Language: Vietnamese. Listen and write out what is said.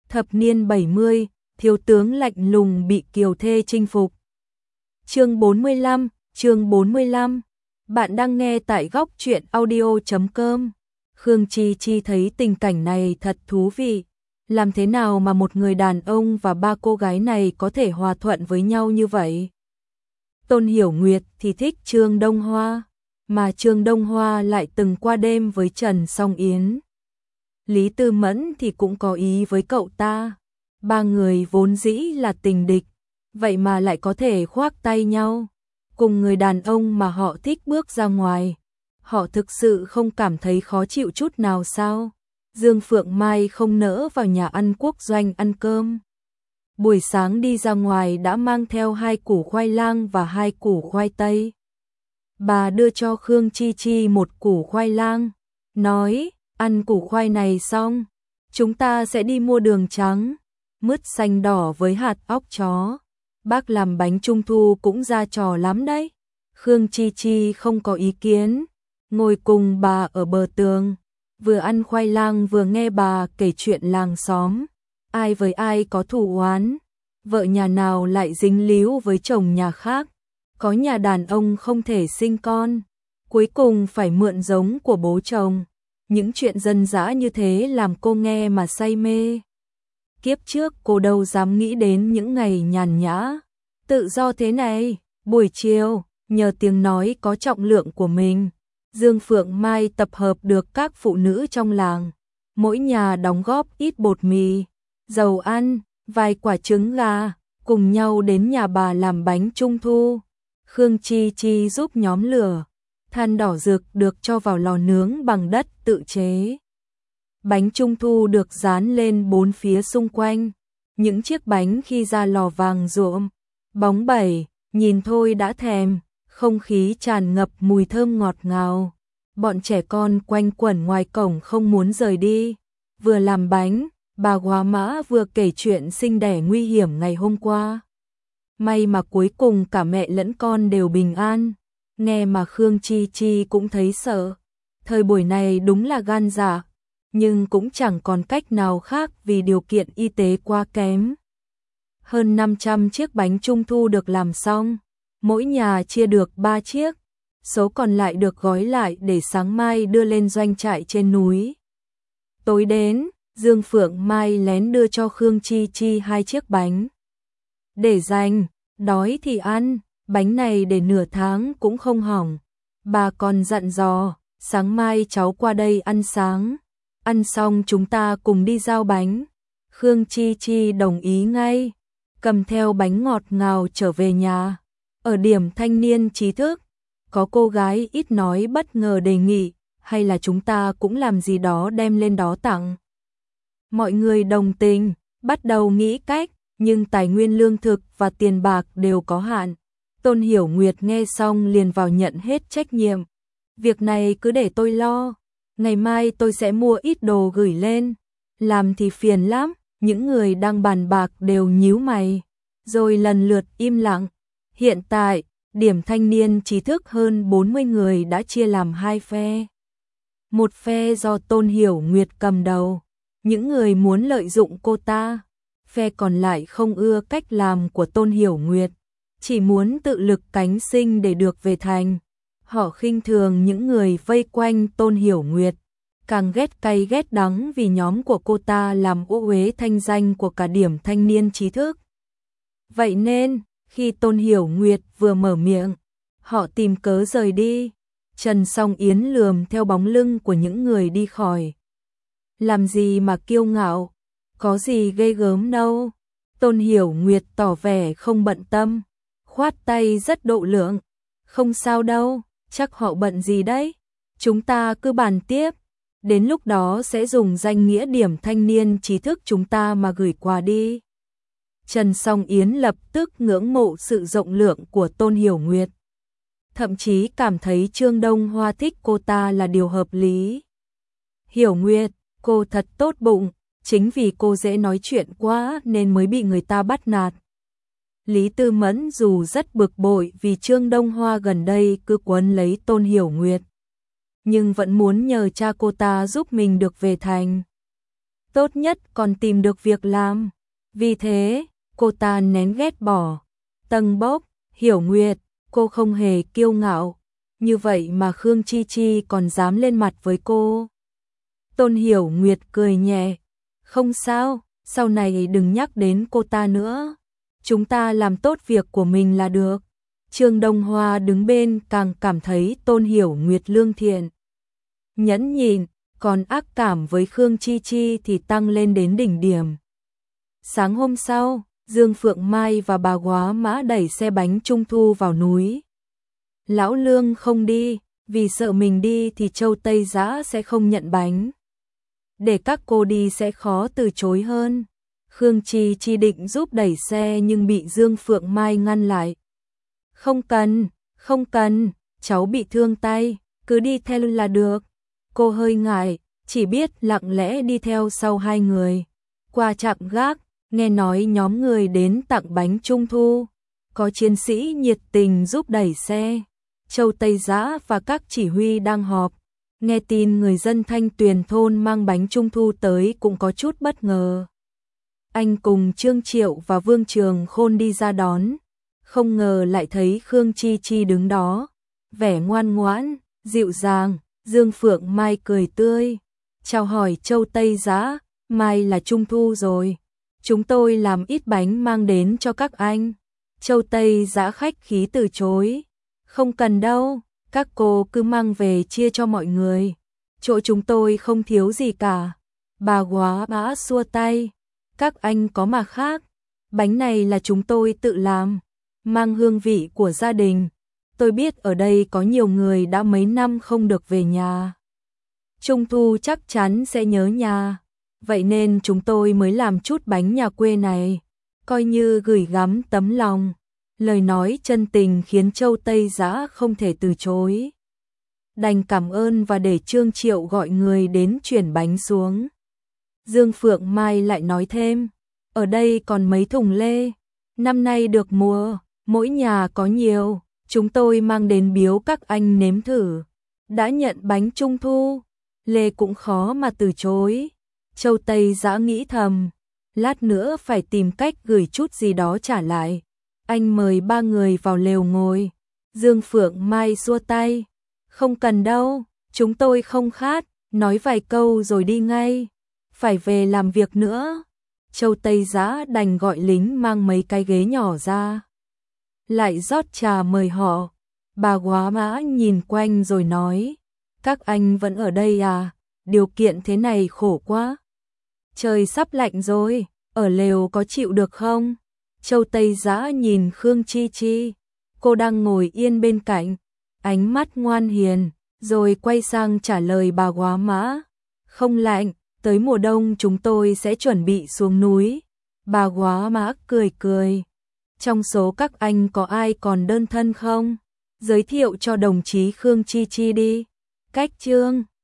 Thập niên 70, thiếu tướng lạnh lùng bị kiều thê chinh phục. Chương 45. Bạn đang nghe tại góc truyện audio.com. Khương Chi Chi thấy tình cảnh này thật thú vị. Làm thế nào mà một người đàn ông và ba cô gái này có thể hòa thuận với nhau như vậy? Tôn Hiểu Nguyệt thì thích Trương Đông Hoa, mà Trương Đông Hoa lại từng qua đêm với Trần Song Yến. Lý Tư Mẫn thì cũng có ý với cậu ta. Ba người vốn dĩ là tình địch, vậy mà lại có thể khoác tay nhau. Cùng người đàn ông mà họ thích bước ra ngoài, họ thực sự không cảm thấy khó chịu chút nào sao? Dương Phượng Mai không nỡ vào nhà ăn Quốc Doanh ăn cơm. Buổi sáng đi ra ngoài đã mang theo 2 củ khoai lang và 2 củ khoai tây. Bà đưa cho Khương Chi Chi 1 củ khoai lang, nói, ăn củ khoai này xong, chúng ta sẽ đi mua đường trắng, mứt xanh đỏ với hạt óc chó. Bác làm bánh trung thu cũng ra trò lắm đấy. Khương Chi Chi không có ý kiến, ngồi cùng bà ở bờ tường, vừa ăn khoai lang vừa nghe bà kể chuyện làng xóm. Ai với ai có thù oán, vợ nhà nào lại dính líu với chồng nhà khác, có nhà đàn ông không thể sinh con, cuối cùng phải mượn giống của bố chồng. Những chuyện dân dã như thế làm cô nghe mà say mê. Kiếp trước cô đâu dám nghĩ đến những ngày nhàn nhã, tự do thế này. Buổi chiều, nhờ tiếng nói có trọng lượng của mình, Dương Phượng Mai tập hợp được các phụ nữ trong làng, mỗi nhà đóng góp ít bột mì, dầu ăn, vài quả trứng gà, cùng nhau đến nhà bà làm bánh trung thu. Khương Chi Chi giúp nhóm lửa, than đỏ rực được cho vào lò nướng bằng đất tự chế. Bánh trung thu được dán lên 4 phía xung quanh, những chiếc bánh khi ra lò vàng rộm, bóng bẩy, nhìn thôi đã thèm, không khí tràn ngập mùi thơm ngọt ngào. Bọn trẻ con quanh quẩn ngoài cổng không muốn rời đi. Vừa làm bánh, bà Góa Mã vừa kể chuyện sinh đẻ nguy hiểm ngày hôm qua. May mà cuối cùng cả mẹ lẫn con đều bình an. Nghe mà Khương Chi Chi cũng thấy sợ. Thời buổi này đúng là gan dạ, nhưng cũng chẳng còn cách nào khác vì điều kiện y tế quá kém. Hơn 500 chiếc bánh trung thu được làm xong, mỗi nhà chia được 3 chiếc, số còn lại được gói lại để sáng mai đưa lên doanh trại trên núi. Tối đến, Dương Phượng Mai lén đưa cho Khương Chi Chi 2 chiếc bánh. Để dành, đói thì ăn, bánh này để nửa tháng cũng không hỏng. Bà còn dặn dò, sáng mai cháu qua đây ăn sáng, ăn xong chúng ta cùng đi giao bánh. Khương Chi Chi đồng ý ngay, cầm theo bánh ngọt ngào trở về nhà. Ở điểm thanh niên trí thức, có cô gái ít nói bất ngờ đề nghị, hay là chúng ta cũng làm gì đó đem lên đó tặng. Mọi người đồng tình, bắt đầu nghĩ cách, nhưng tài nguyên lương thực và tiền bạc đều có hạn. Tôn Hiểu Nguyệt nghe xong liền vào nhận hết trách nhiệm. Việc này cứ để tôi lo, ngày mai tôi sẽ mua ít đồ gửi lên. Làm thì phiền lắm, những người đang bàn bạc đều nhíu mày, rồi lần lượt im lặng. Hiện tại, điểm thanh niên trí thức hơn 40 người đã chia làm 2 phe. Một phe do Tôn Hiểu Nguyệt cầm đầu, những người muốn lợi dụng cô ta. Phe còn lại không ưa cách làm của Tôn Hiểu Nguyệt, chỉ muốn tự lực cánh sinh để được về thành. Họ khinh thường những người vây quanh Tôn Hiểu Nguyệt, càng ghét cay ghét đắng vì nhóm của cô ta làm ô uế thanh danh của cả điểm thanh niên trí thức. Vậy nên, khi Tôn Hiểu Nguyệt vừa mở miệng, họ tìm cớ rời đi. Trần Song Yến lườm theo bóng lưng của những người đi khỏi. Làm gì mà kiêu ngạo, có gì ghê gớm đâu. Tôn Hiểu Nguyệt tỏ vẻ không bận tâm, khoát tay rất độ lượng. Không sao đâu, chắc họ bận gì đấy. Chúng ta cứ bàn tiếp, đến lúc đó sẽ dùng danh nghĩa điểm thanh niên trí thức chúng ta mà gửi quà đi. Trần Song Yến lập tức ngưỡng mộ sự rộng lượng của Tôn Hiểu Nguyệt, thậm chí cảm thấy Trương Đông Hoa thích cô ta là điều hợp lý. Hiểu Nguyệt, cô thật tốt bụng, chính vì cô dễ nói chuyện quá nên mới bị người ta bắt nạt. Lý Tư Mẫn dù rất bực bội vì Trương Đông Hoa gần đây cứ quấn lấy Tôn Hiểu Nguyệt, nhưng vẫn muốn nhờ cha cô ta giúp mình được về thành. tốt nhất còn tìm được việc làm. Vì thế, cô ta nén ghét bỏ. Tầng bốc, Hiểu Nguyệt, cô không hề kiêu ngạo. Như vậy mà Khương Chi Chi còn dám lên mặt với cô. Tôn Hiểu Nguyệt cười nhẹ. Không sao, sau này đừng nhắc đến cô ta nữa. Chúng ta làm tốt việc của mình là được. Trương Đông Hoa đứng bên càng cảm thấy Tôn Hiểu Nguyệt lương thiện. Nhẫn nhịn, còn ác cảm với Khương Chi Chi thì tăng lên đến đỉnh điểm. Sáng hôm sau, Dương Phượng Mai và bà Góa Mã đẩy xe bánh trung thu vào núi. Lão Lương không đi, vì sợ mình đi thì Châu Tây Giã sẽ không nhận bánh. Để các cô đi sẽ khó từ chối hơn. Khương Chi Chi định giúp đẩy xe nhưng bị Dương Phượng Mai ngăn lại. Không cần, cháu bị thương tay, cứ đi theo là được. Cô hơi ngại, chỉ biết lặng lẽ đi theo sau hai người. Qua trạm gác, nghe nói nhóm người đến tặng bánh trung thu. Có chiến sĩ nhiệt tình giúp đẩy xe. Châu Tây Giã và các chỉ huy đang họp. Nghe tin người dân Thanh Tuyền thôn mang bánh trung thu tới cũng có chút bất ngờ. Anh cùng Trương Triệu và Vương Trường Khôn đi ra đón. Không ngờ lại thấy Khương Chi Chi đứng đó. Vẻ ngoan ngoãn, dịu dàng, Dương Phượng Mai cười tươi. Chào hỏi Châu Tây Giã, mai là trung thu rồi. Chúng tôi làm ít bánh mang đến cho các anh. Châu Tây Giã khách khí từ chối. Không cần đâu, các cô cứ mang về chia cho mọi người. Chỗ chúng tôi không thiếu gì cả. Bà Góa Mã xua tay. Các anh có mà khác. Bánh này là chúng tôi tự làm. Mang hương vị của gia đình. Tôi biết ở đây có nhiều người đã mấy năm không được về nhà. Trung thu chắc chắn sẽ nhớ nhà. Vậy nên chúng tôi mới làm chút bánh nhà quê này. Coi như gửi gắm tấm lòng. Lời nói chân tình khiến Châu Tây Giã không thể từ chối. Đành cảm ơn và để Trương Triệu gọi người đến chuyển bánh xuống. Dương Phượng Mai lại nói thêm. Ở đây còn mấy thùng lê. Năm nay được mùa, mỗi nhà có nhiều. Chúng tôi mang đến biếu các anh nếm thử. Đã nhận bánh trung thu, lê cũng khó mà từ chối. Châu Tây Giã nghĩ thầm. Lát nữa phải tìm cách gửi chút gì đó trả lại. Anh mời ba người vào lều ngồi. Dương Phượng Mai xua tay. Không cần đâu, chúng tôi không khát, nói vài câu rồi đi ngay. Phải về làm việc nữa. Châu Tây Giã đành gọi lính mang mấy cái ghế nhỏ ra. Lại rót trà mời họ. Bà Góa Mã nhìn quanh rồi nói. Các anh vẫn ở đây à? Điều kiện thế này khổ quá. Trời sắp lạnh rồi, ở lều có chịu được không? Châu Tây Giã nhìn Khương Chi Chi. Cô đang ngồi yên bên cạnh, ánh mắt ngoan hiền, rồi quay sang trả lời bà Góa Mã. Không lạnh, tới mùa đông chúng tôi sẽ chuẩn bị xuống núi. Bà Góa Mã cười cười. Trong số các anh có ai còn đơn thân không? Giới thiệu cho đồng chí Khương Chi Chi đi. Cách Trương